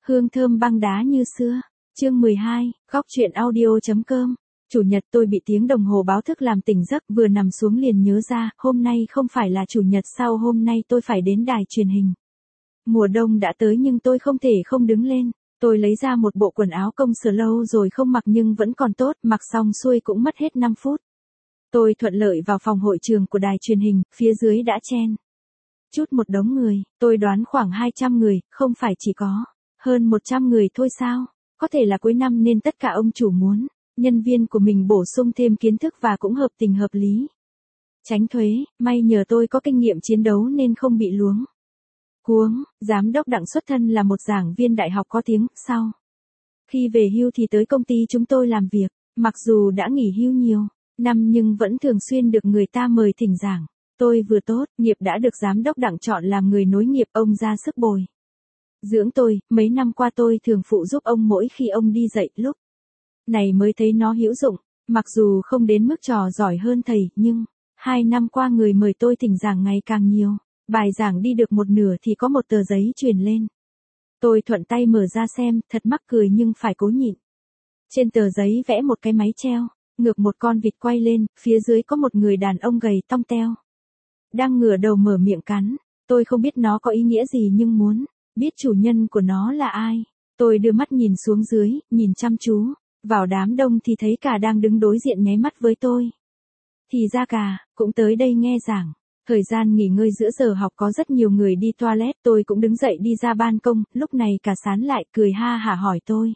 Hương thơm băng đá như xưa. Chương 12, góc truyện audio.com. Chủ nhật tôi bị tiếng đồng hồ báo thức làm tỉnh giấc, vừa nằm xuống liền nhớ ra, hôm nay không phải là chủ nhật sao, hôm nay tôi phải đến đài truyền hình. Mùa đông đã tới nhưng tôi không thể không đứng lên. Tôi lấy ra một bộ quần áo công sở lâu rồi không mặc nhưng vẫn còn tốt, mặc xong xuôi cũng mất hết 5 phút. Tôi thuận lợi vào phòng hội trường của đài truyền hình, phía dưới đã chen chút một đống người, tôi đoán khoảng 200 người, không phải chỉ có hơn 100 người thôi sao? Có thể là cuối năm nên tất cả ông chủ muốn nhân viên của mình bổ sung thêm kiến thức và cũng hợp tình hợp lý. Tránh thuế, may nhờ tôi có kinh nghiệm chiến đấu nên không bị luống cuống. Giám đốc Đặng xuất thân là một giảng viên đại học có tiếng, sau khi về hưu thì tới công ty chúng tôi làm việc, mặc dù đã nghỉ hưu nhiều năm nhưng vẫn thường xuyên được người ta mời thỉnh giảng. Tôi vừa tốt nghiệp đã được giám đốc Đặng chọn làm người nối nghiệp, ông ra sức bồi dưỡng tôi, mấy năm qua tôi thường phụ giúp ông mỗi khi ông đi dạy, lúc này mới thấy nó hữu dụng. Mặc dù không đến mức trò giỏi hơn thầy, nhưng 2 năm qua người mời tôi thỉnh giảng ngày càng nhiều. Bài giảng đi được một nửa thì có một tờ giấy truyền lên. Tôi thuận tay mở ra xem, thật mắc cười nhưng phải cố nhịn. Trên tờ giấy vẽ một cái máy treo, ngược một con vịt quay lên, phía dưới có một người đàn ông gầy tong teo đang ngửa đầu mở miệng cắn. Tôi không biết nó có ý nghĩa gì nhưng muốn biết chủ nhân của nó là ai. Tôi đưa mắt nhìn xuống dưới, nhìn chăm chú vào đám đông thì thấy Cà đang đứng đối diện nháy mắt với tôi. Thì ra Cà cũng tới đây nghe giảng. Thời gian nghỉ ngơi giữa giờ học có rất nhiều người đi toilet, tôi cũng đứng dậy đi ra ban công, lúc này Cà sán lại cười ha hả hỏi tôi.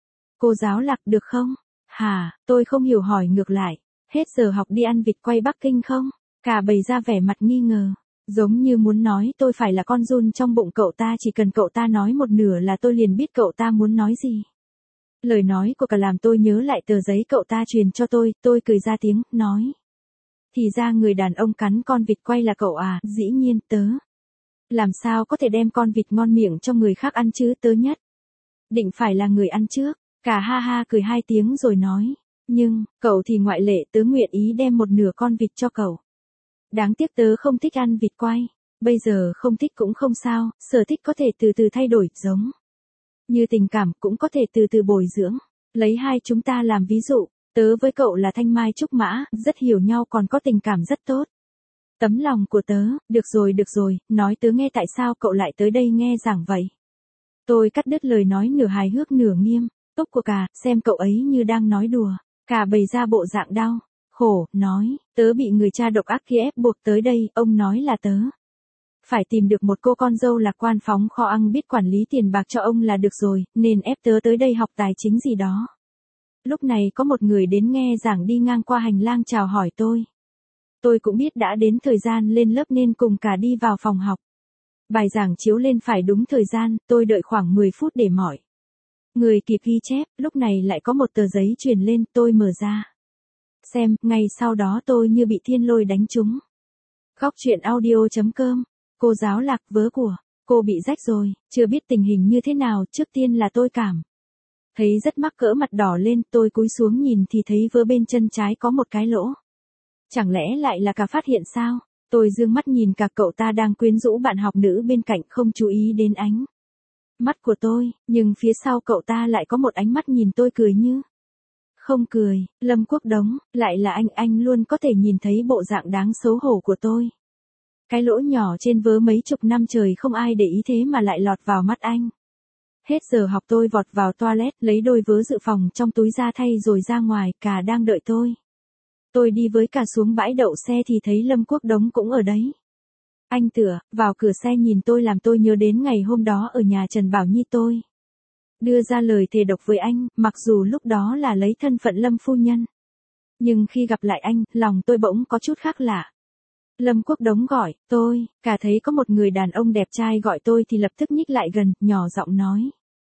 Cô giáo Lạc được không? Hả, tôi không hiểu hỏi ngược lại. Hết giờ học đi ăn vịt quay Bắc Kinh không? Cà bày ra vẻ mặt nghi ngờ, giống như muốn nói tôi phải là con giun trong bụng cậu ta, chỉ cần cậu ta nói một nửa là tôi liền biết cậu ta muốn nói gì. Lời nói của Cà làm tôi nhớ lại tờ giấy cậu ta truyền cho tôi cười ra tiếng, nói. Thì ra người đàn ông cắn con vịt quay là cậu à, dĩ nhiên tớ. Làm sao có thể đem con vịt ngon miệng cho người khác ăn chứ, tớ nhất định phải là người ăn trước. Cà ha ha cười 2 tiếng rồi nói, nhưng, cậu thì ngoại lệ, tớ nguyện ý đem một nửa con vịt cho cậu. Đáng tiếc tớ không thích ăn vịt quay. Bây giờ không thích cũng không sao, sở thích có thể từ từ thay đổi, giống như tình cảm cũng có thể từ từ bồi dưỡng. Lấy hai chúng ta làm ví dụ, tớ với cậu là thanh mai trúc mã, rất hiểu nhau còn có tình cảm rất tốt. Tấm lòng của tớ, được rồi, nói tớ nghe tại sao cậu lại tới đây nghe giảng vậy. Tôi cắt đứt lời nói nửa hài hước nửa nghiêm túc của Cà, xem cậu ấy như đang nói đùa. Cà bày ra bộ dạng đau khổ, nói, tớ bị người cha độc ác kia ép buộc tới đây, ông nói là tớ phải tìm được một cô con dâu lạc quan phóng kho ăn biết quản lý tiền bạc cho ông là được rồi, nên ép tớ tới đây học tài chính gì đó. Lúc này có một người đến nghe giảng đi ngang qua hành lang chào hỏi tôi. Tôi cũng biết đã đến thời gian lên lớp nên cùng Cà đi vào phòng học. Bài giảng chiếu lên phải đúng thời gian, tôi đợi khoảng 10 phút để mọi người kịp ghi chép, lúc này lại có một tờ giấy truyền lên, tôi mở ra xem, ngay sau đó tôi như bị thiên lôi đánh trúng. Góc truyện audio.com. Cô giáo Lạc, vớ của cô bị rách rồi, chưa biết tình hình như thế nào, trước tiên là tôi cảm thấy rất mắc cỡ, mặt đỏ lên, tôi cúi xuống nhìn thì thấy vớ bên chân trái có một cái lỗ. Chẳng lẽ lại là Cà phát hiện sao? Tôi dương mắt nhìn cả, cậu ta đang quyến rũ bạn học nữ bên cạnh, không chú ý đến ánh mắt của tôi, nhưng phía sau cậu ta lại có một ánh mắt nhìn tôi cười như không cười. Lâm Quốc Đống, lại là anh luôn có thể nhìn thấy bộ dạng đáng xấu hổ của tôi. Cái lỗ nhỏ trên vớ mấy chục năm trời không ai để ý thế mà lại lọt vào mắt anh. Hết giờ học tôi vọt vào toilet, lấy đôi vớ dự phòng trong túi ra thay rồi ra ngoài, Cà đang đợi tôi. Tôi đi với Cà xuống bãi đậu xe thì thấy Lâm Quốc Đống cũng ở đấy. Anh tựa vào cửa xe nhìn tôi làm tôi nhớ đến ngày hôm đó ở nhà Trần Bảo Nhi, tôi đưa ra lời thề độc với anh, mặc dù lúc đó là lấy thân phận Lâm phu nhân. Nhưng khi gặp lại anh, lòng tôi bỗng có chút khác lạ. Lâm Quốc Đống gọi tôi, Cà thấy có một người đàn ông đẹp trai gọi tôi thì lập tức nhích lại gần, nhỏ giọng nói.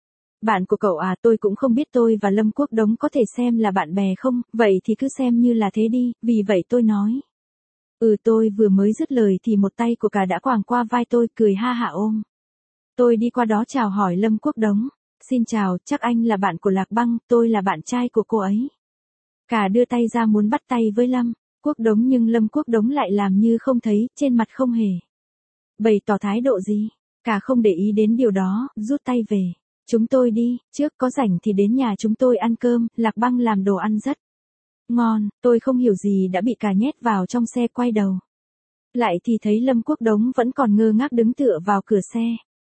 Bạn của cậu à, tôi cũng không biết tôi và Lâm Quốc Đống có thể xem là bạn bè không, vậy thì cứ xem như là thế đi, vì vậy tôi nói. Tôi vừa mới dứt lời thì một tay của Cà đã quàng qua vai tôi, cười ha hả ôm. Tôi đi qua đó chào hỏi Lâm Quốc Đống. Xin chào, chắc anh là bạn của Lạc Băng, tôi là bạn trai của cô ấy. Cà đưa tay ra muốn bắt tay với Lâm Quốc Đống nhưng Lâm Quốc Đống lại làm như không thấy, trên mặt không hề bày tỏ thái độ gì. Cà không để ý đến điều đó, rút tay về. Chúng tôi đi, trước có rảnh thì đến nhà chúng tôi ăn cơm, Lạc Băng làm đồ ăn rất ngon, tôi không hiểu gì đã bị cà nhét vào trong xe quay đầu. Lại thì thấy Lâm Quốc Đống vẫn còn ngơ ngác đứng tựa vào cửa xe.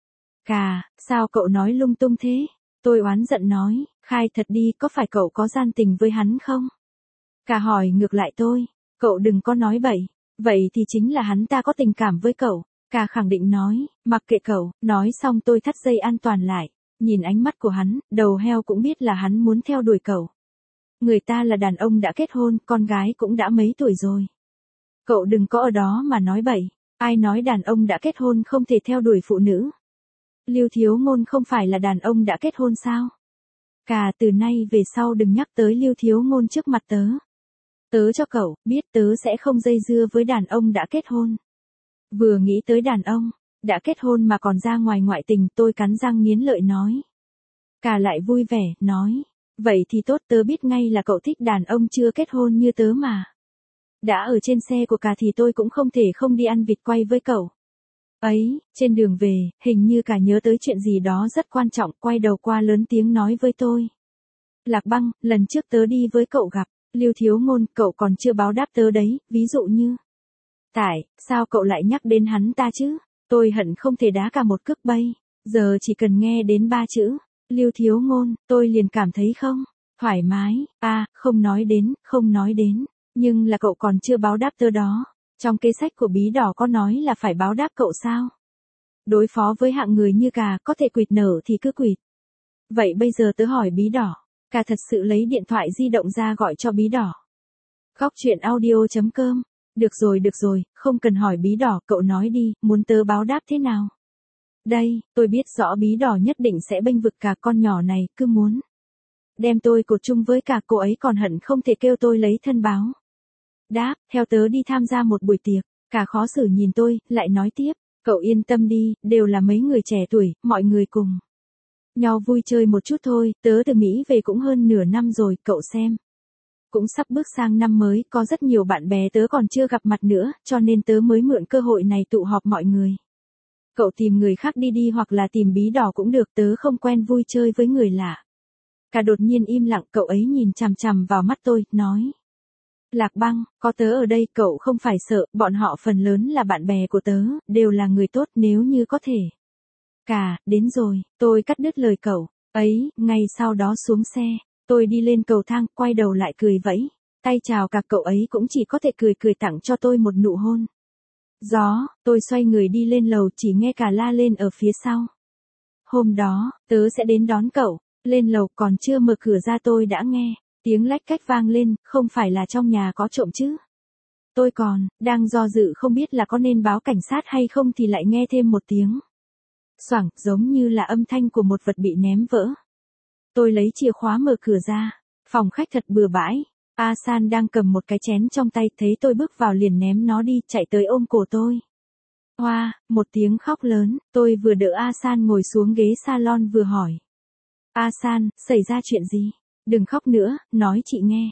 Cà, sao cậu nói lung tung thế? Tôi oán giận nói, khai thật đi, có phải cậu có gian tình với hắn không? Cà hỏi ngược lại tôi, cậu đừng có nói bậy, vậy thì chính là hắn ta có tình cảm với cậu. Cà khẳng định nói, mặc kệ cậu, nói xong tôi thắt dây an toàn lại, nhìn ánh mắt của hắn, đầu heo cũng biết là hắn muốn theo đuổi cậu. Người ta là đàn ông đã kết hôn, con gái cũng đã mấy tuổi rồi. Cậu đừng có ở đó mà nói bậy, ai nói đàn ông đã kết hôn không thể theo đuổi phụ nữ. Lưu Thiếu Ngôn không phải là đàn ông đã kết hôn sao? Cà, từ nay về sau đừng nhắc tới Lưu Thiếu Ngôn trước mặt tớ. Tớ cho cậu, biết tớ sẽ không dây dưa với đàn ông đã kết hôn. Vừa nghĩ tới đàn ông đã kết hôn mà còn ra ngoài ngoại tình, tôi cắn răng nghiến lợi nói. Cà lại vui vẻ, nói, vậy thì tốt, tớ biết ngay là cậu thích đàn ông chưa kết hôn như tớ mà. Đã ở trên xe của Cà thì tôi cũng không thể không đi ăn vịt quay với cậu. Ấy, trên đường về, hình như Cà nhớ tới chuyện gì đó rất quan trọng, quay đầu qua lớn tiếng nói với tôi. Lạc Băng, lần trước tớ đi với cậu gặp Lưu Thiếu Ngôn, cậu còn chưa báo đáp tớ đấy, ví dụ như. Tại, sao cậu lại nhắc đến hắn ta chứ? Tôi hận không thể đá Cà một cước bay. Giờ chỉ cần nghe đến 3 chữ, Lưu Thiếu Ngôn, tôi liền cảm thấy không thoải mái. Không nói đến. Nhưng là cậu còn chưa báo đáp tớ đó. Trong kế sách của Bí Đỏ có nói là phải báo đáp cậu sao? Đối phó với hạng người như Cà, có thể quỵt nở thì cứ quỵt. Vậy bây giờ tớ hỏi Bí Đỏ. Cà thật sự lấy điện thoại di động ra gọi cho Bí Đỏ. Góc truyện audio.com. Được rồi, không cần hỏi Bí Đỏ, cậu nói đi, muốn tớ báo đáp thế nào? Đây, tôi biết rõ Bí Đỏ nhất định sẽ bênh vực Cà, con nhỏ này, cứ muốn đem tôi cột chung với Cà, cô ấy còn hận không thể kêu tôi lấy thân báo đáp, theo tớ đi tham gia một buổi tiệc. Cà khó xử nhìn tôi, lại nói tiếp, cậu yên tâm đi, đều là mấy người trẻ tuổi, mọi người cùng nhau vui chơi một chút thôi, tớ từ Mỹ về cũng hơn nửa năm rồi, cậu xem. Cũng sắp bước sang năm mới, có rất nhiều bạn bè tớ còn chưa gặp mặt nữa, cho nên tớ mới mượn cơ hội này tụ họp mọi người. Cậu tìm người khác đi hoặc là tìm Bí Đỏ cũng được, tớ không quen vui chơi với người lạ. Cà đột nhiên im lặng, cậu ấy nhìn chằm chằm vào mắt tôi, nói. Lạc Băng, có tớ ở đây, cậu không phải sợ, bọn họ phần lớn là bạn bè của tớ, đều là người tốt nếu như có thể. Cà, đến rồi, tôi cắt đứt lời cậu ấy, ngay sau đó xuống xe, tôi đi lên cầu thang, quay đầu lại cười vẫy tay chào Cà, cậu ấy cũng chỉ có thể cười tặng cho tôi một nụ hôn. Gió, tôi xoay người đi lên lầu, chỉ nghe Cà la lên ở phía sau. Hôm đó, tớ sẽ đến đón cậu. Lên lầu còn chưa mở cửa ra tôi đã nghe tiếng lách cách vang lên, không phải là trong nhà có trộm chứ? Tôi còn đang do dự không biết là có nên báo cảnh sát hay không thì lại nghe thêm một tiếng xoảng, giống như là âm thanh của một vật bị ném vỡ. Tôi lấy chìa khóa mở cửa ra, phòng khách thật bừa bãi. A San đang cầm một cái chén trong tay, thấy tôi bước vào liền ném nó đi, chạy tới ôm cổ tôi. Hoa, một tiếng khóc lớn, tôi vừa đỡ A San ngồi xuống ghế salon vừa hỏi. A San, xảy ra chuyện gì? Đừng khóc nữa, nói chị nghe.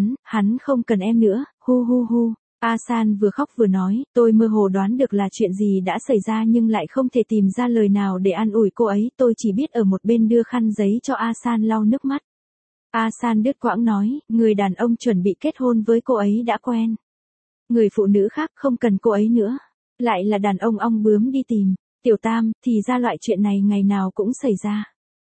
Hắn không cần em nữa, hu hu hu. A San vừa khóc vừa nói, tôi mơ hồ đoán được là chuyện gì đã xảy ra nhưng lại không thể tìm ra lời nào để an ủi cô ấy, tôi chỉ biết ở một bên đưa khăn giấy cho A San lau nước mắt. A San đứt quãng nói, người đàn ông chuẩn bị kết hôn với cô ấy đã quen người phụ nữ khác, không cần cô ấy nữa. Lại là đàn ông ong bướm đi tìm Tiểu Tam, thì ra loại chuyện này ngày nào cũng xảy ra.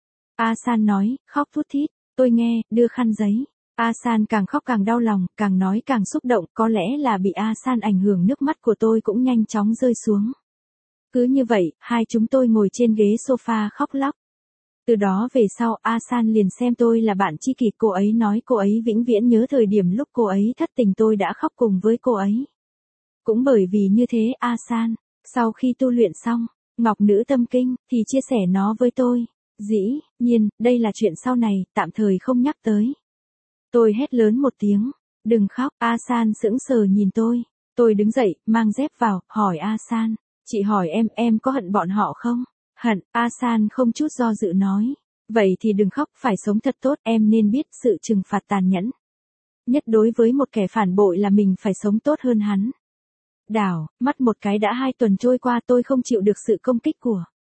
A San nói, khóc thút thít, tôi nghe, đưa khăn giấy. A San càng khóc càng đau lòng, càng nói càng xúc động, có lẽ là bị A San ảnh hưởng, nước mắt của tôi cũng nhanh chóng rơi xuống. Cứ như vậy, hai chúng tôi ngồi trên ghế sofa khóc lóc. Từ đó về sau, A San liền xem tôi là bạn tri kỷ, cô ấy nói cô ấy vĩnh viễn nhớ thời điểm lúc cô ấy thất tình tôi đã khóc cùng với cô ấy. Cũng bởi vì như thế A San, sau khi tu luyện xong, Ngọc Nữ Tâm Kinh, thì chia sẻ nó với tôi. Dĩ nhiên, đây là chuyện sau này, tạm thời không nhắc tới. Tôi hét lớn một tiếng, đừng khóc, A San sững sờ nhìn tôi. Tôi đứng dậy, mang dép vào, hỏi A San, chị hỏi em có hận bọn họ không? Hận, A San không chút do dự nói. Vậy thì đừng khóc, phải sống thật tốt, em nên biết sự trừng phạt tàn nhẫn nhất đối với một kẻ phản bội là mình phải sống tốt hơn hắn. Đảo, mắt một cái đã 2 tuần trôi qua, tôi không chịu được sự công kích của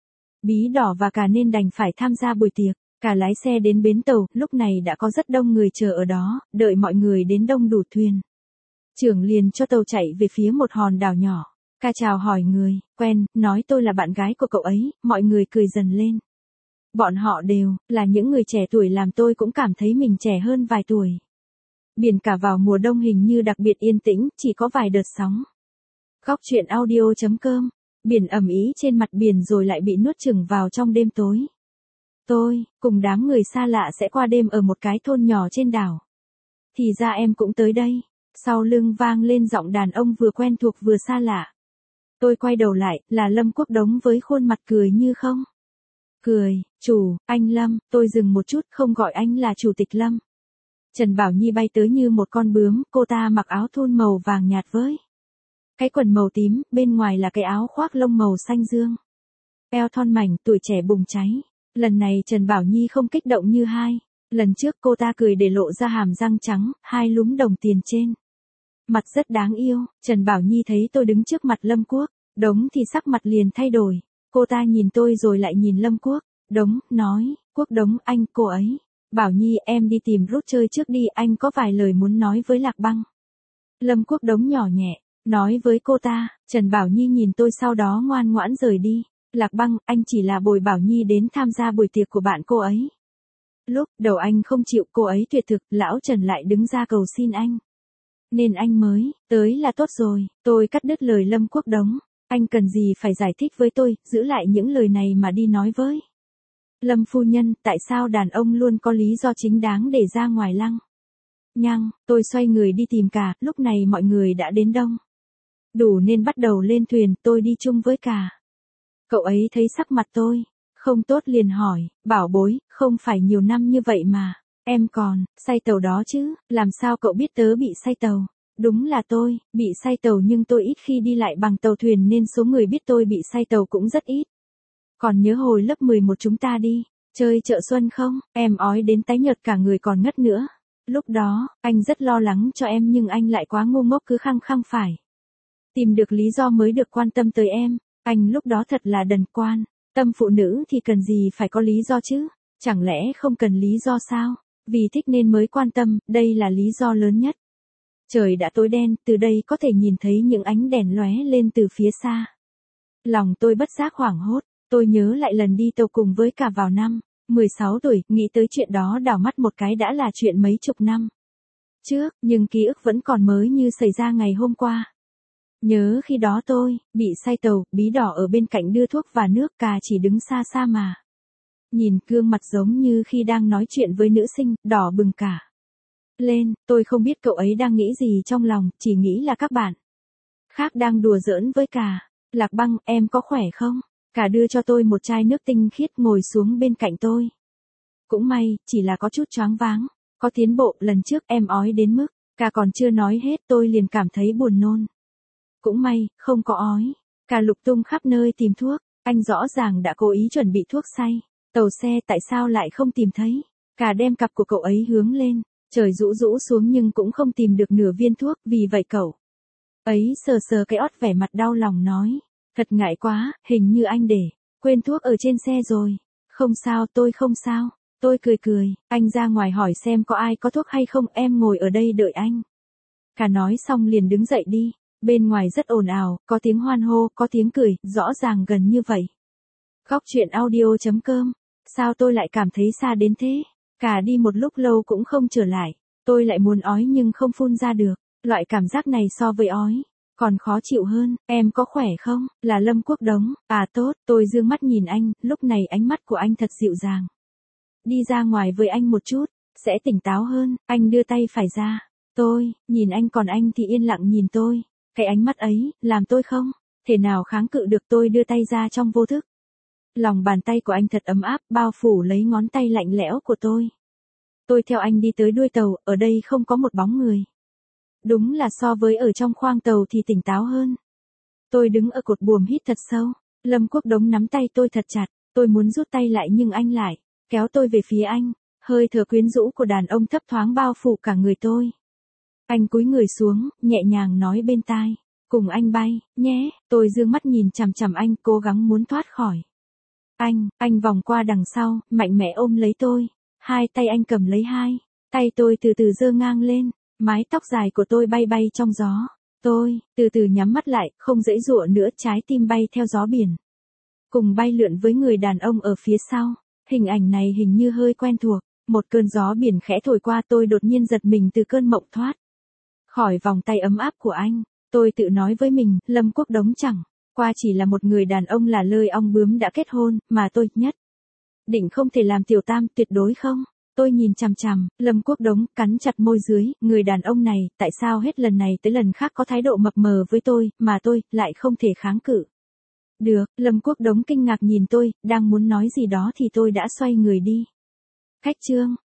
Bí Đỏ và Cà nên đành phải tham gia buổi tiệc. Cà lái xe đến bến tàu, lúc này đã có rất đông người chờ ở đó, đợi mọi người đến đông đủ thuyền. Trưởng liền cho tàu chạy về phía một hòn đảo nhỏ. Cà chào hỏi người, quen, nói tôi là bạn gái của cậu ấy, mọi người cười dần lên. Bọn họ đều là những người trẻ tuổi làm tôi cũng cảm thấy mình trẻ hơn vài tuổi. Biển cả vào mùa đông hình như đặc biệt yên tĩnh, chỉ có vài đợt sóng. Góc truyện audio.com. Biển ầm ĩ trên mặt biển rồi lại bị nuốt chửng vào trong đêm tối. Tôi, cùng đám người xa lạ sẽ qua đêm ở một cái thôn nhỏ trên đảo. Thì ra em cũng tới đây. Sau lưng vang lên giọng đàn ông vừa quen thuộc vừa xa lạ. Tôi quay đầu lại, là Lâm Quốc Đống với khuôn mặt cười như không. Cười, anh Lâm, tôi dừng một chút, không gọi anh là Chủ tịch Lâm. Trần Bảo Nhi bay tới như một con bướm, cô ta mặc áo thun màu vàng nhạt với cái quần màu tím, bên ngoài là cái áo khoác lông màu xanh dương. Eo thon mảnh, tuổi trẻ bùng cháy. Lần này Trần Bảo Nhi không kích động như hai. Lần trước cô ta cười để lộ ra hàm răng trắng, hai lúm đồng tiền trên. Mặt rất đáng yêu, Trần Bảo Nhi thấy tôi đứng trước mặt Lâm Quốc Đống thì sắc mặt liền thay đổi. Cô ta nhìn tôi rồi lại nhìn Lâm Quốc Đống, nói, Quốc Đống anh, cô ấy. Bảo Nhi em đi tìm Rút chơi trước đi, anh có vài lời muốn nói với Lạc Băng. Lâm Quốc Đống nhỏ nhẹ, nói với cô ta. Trần Bảo Nhi nhìn tôi sau đó ngoan ngoãn rời đi. Lạc Băng, anh chỉ là bồi Bảo Nhi đến tham gia buổi tiệc của bạn cô ấy. Lúc đầu anh không chịu, cô ấy tuyệt thực, lão Trần lại đứng ra cầu xin anh. Nên anh mới tới là tốt rồi. Tôi cắt đứt lời Lâm Quốc Đống. Anh cần gì phải giải thích với tôi, giữ lại những lời này mà đi nói với Lâm phu nhân, tại sao đàn ông luôn có lý do chính đáng để ra ngoài lăng nhăng. Tôi xoay người đi tìm Cà, lúc này mọi người đã đến đông đủ nên bắt đầu lên thuyền, tôi đi chung với Cà. Cậu ấy thấy sắc mặt tôi không tốt liền hỏi, bảo bối, không phải nhiều năm như vậy mà em còn say tàu đó chứ, làm sao cậu biết tớ bị say tàu? Đúng là tôi bị say tàu, nhưng tôi ít khi đi lại bằng tàu thuyền nên số người biết tôi bị say tàu cũng rất ít. Còn nhớ hồi lớp 11 chúng ta đi chơi chợ xuân không? Em ói đến tái nhợt cả người còn ngất nữa. Lúc đó, anh rất lo lắng cho em nhưng anh lại quá ngu ngốc, cứ khăng khăng phải tìm được lý do mới được quan tâm tới em. Anh lúc đó thật là đần quan. Tâm phụ nữ thì cần gì phải có lý do chứ? Chẳng lẽ không cần lý do sao? Vì thích nên mới quan tâm, đây là lý do lớn nhất. Trời đã tối đen, từ đây có thể nhìn thấy những ánh đèn lóe lên từ phía xa. Lòng tôi bất giác hoảng hốt, tôi nhớ lại lần đi tàu cùng với Cà vào năm 16 tuổi, nghĩ tới chuyện đó đảo mắt một cái đã là chuyện mấy chục năm trước, nhưng ký ức vẫn còn mới như xảy ra ngày hôm qua. Nhớ khi đó tôi bị say tàu, Bí Đỏ ở bên cạnh đưa thuốc và nước, Cà chỉ đứng xa xa mà nhìn, gương mặt giống như khi đang nói chuyện với nữ sinh, đỏ bừng cả lên. Tôi không biết cậu ấy đang nghĩ gì trong lòng, chỉ nghĩ là các bạn khác đang đùa giỡn với Cà. Lạc Băng, em có khỏe không? Cà đưa cho tôi một chai nước tinh khiết, ngồi xuống bên cạnh tôi. Cũng may, chỉ là có chút choáng váng. Có tiến bộ, lần trước em ói đến mức Cà còn chưa nói hết tôi liền cảm thấy buồn nôn. Cũng may, không có ói. Cà lục tung khắp nơi tìm thuốc. Anh rõ ràng đã cố ý chuẩn bị thuốc say. Tàu xe tại sao lại không tìm thấy? Cà đem cặp của cậu ấy hướng lên. Trời rũ rũ xuống nhưng cũng không tìm được nửa viên thuốc, vì vậy cậu ấy sờ sờ cái ót vẻ mặt đau lòng nói. Thật ngại quá, hình như anh để quên thuốc ở trên xe rồi. Không sao, tôi không sao. Tôi cười cười, anh ra ngoài hỏi xem có ai có thuốc hay không, em ngồi ở đây đợi anh. Cà nói xong liền đứng dậy đi. Bên ngoài rất ồn ào, có tiếng hoan hô, có tiếng cười, rõ ràng gần như vậy. Góc truyện audio.com. Sao tôi lại cảm thấy xa đến thế? Cà đi một lúc lâu cũng không trở lại. Tôi lại muốn ói nhưng không phun ra được. Loại cảm giác này so với ói còn khó chịu hơn. Em có khỏe không? Là Lâm Quốc Đống. À tốt, tôi dương mắt nhìn anh, lúc này ánh mắt của anh thật dịu dàng. Đi ra ngoài với anh một chút, sẽ tỉnh táo hơn. Anh đưa tay phải ra. Tôi nhìn anh, còn anh thì yên lặng nhìn tôi. Cái ánh mắt ấy làm tôi không thể nào kháng cự được. Tôi đưa tay ra trong vô thức. Lòng bàn tay của anh thật ấm áp, bao phủ lấy ngón tay lạnh lẽo của tôi. Tôi theo anh đi tới đuôi tàu, ở đây không có một bóng người. Đúng là so với ở trong khoang tàu thì tỉnh táo hơn. Tôi đứng ở cột buồm hít thật sâu. Lâm Quốc Đống nắm tay tôi thật chặt. Tôi muốn rút tay lại nhưng anh lại kéo tôi về phía anh. Hơi thở quyến rũ của đàn ông thấp thoáng bao phủ cả người tôi. Anh cúi người xuống, nhẹ nhàng nói bên tai. Cùng anh bay, nhé. Tôi dương mắt nhìn chằm chằm anh, cố gắng muốn thoát khỏi Anh vòng qua đằng sau, mạnh mẽ ôm lấy tôi. Hai tay anh cầm lấy hai tay tôi từ từ giơ ngang lên, mái tóc dài của tôi bay bay trong gió. Tôi, từ từ nhắm mắt lại, không giãy giụa nữa, trái tim bay theo gió biển. Cùng bay lượn với người đàn ông ở phía sau. Hình ảnh này hình như hơi quen thuộc. Một cơn gió biển khẽ thổi qua, tôi đột nhiên giật mình từ cơn mộng thoát khỏi vòng tay ấm áp của anh. Tôi tự nói với mình, Lâm Quốc Đống chẳng qua chỉ là một người đàn ông là lơi ong bướm đã kết hôn, mà tôi nhất định không thể làm tiểu tam, tuyệt đối không. Tôi nhìn chằm chằm Lâm Quốc Đống, cắn chặt môi dưới, người đàn ông này, tại sao hết lần này tới lần khác có thái độ mập mờ với tôi, mà tôi lại không thể kháng cự được. Lâm Quốc Đống kinh ngạc nhìn tôi, đang muốn nói gì đó thì tôi đã xoay người đi. Cách chương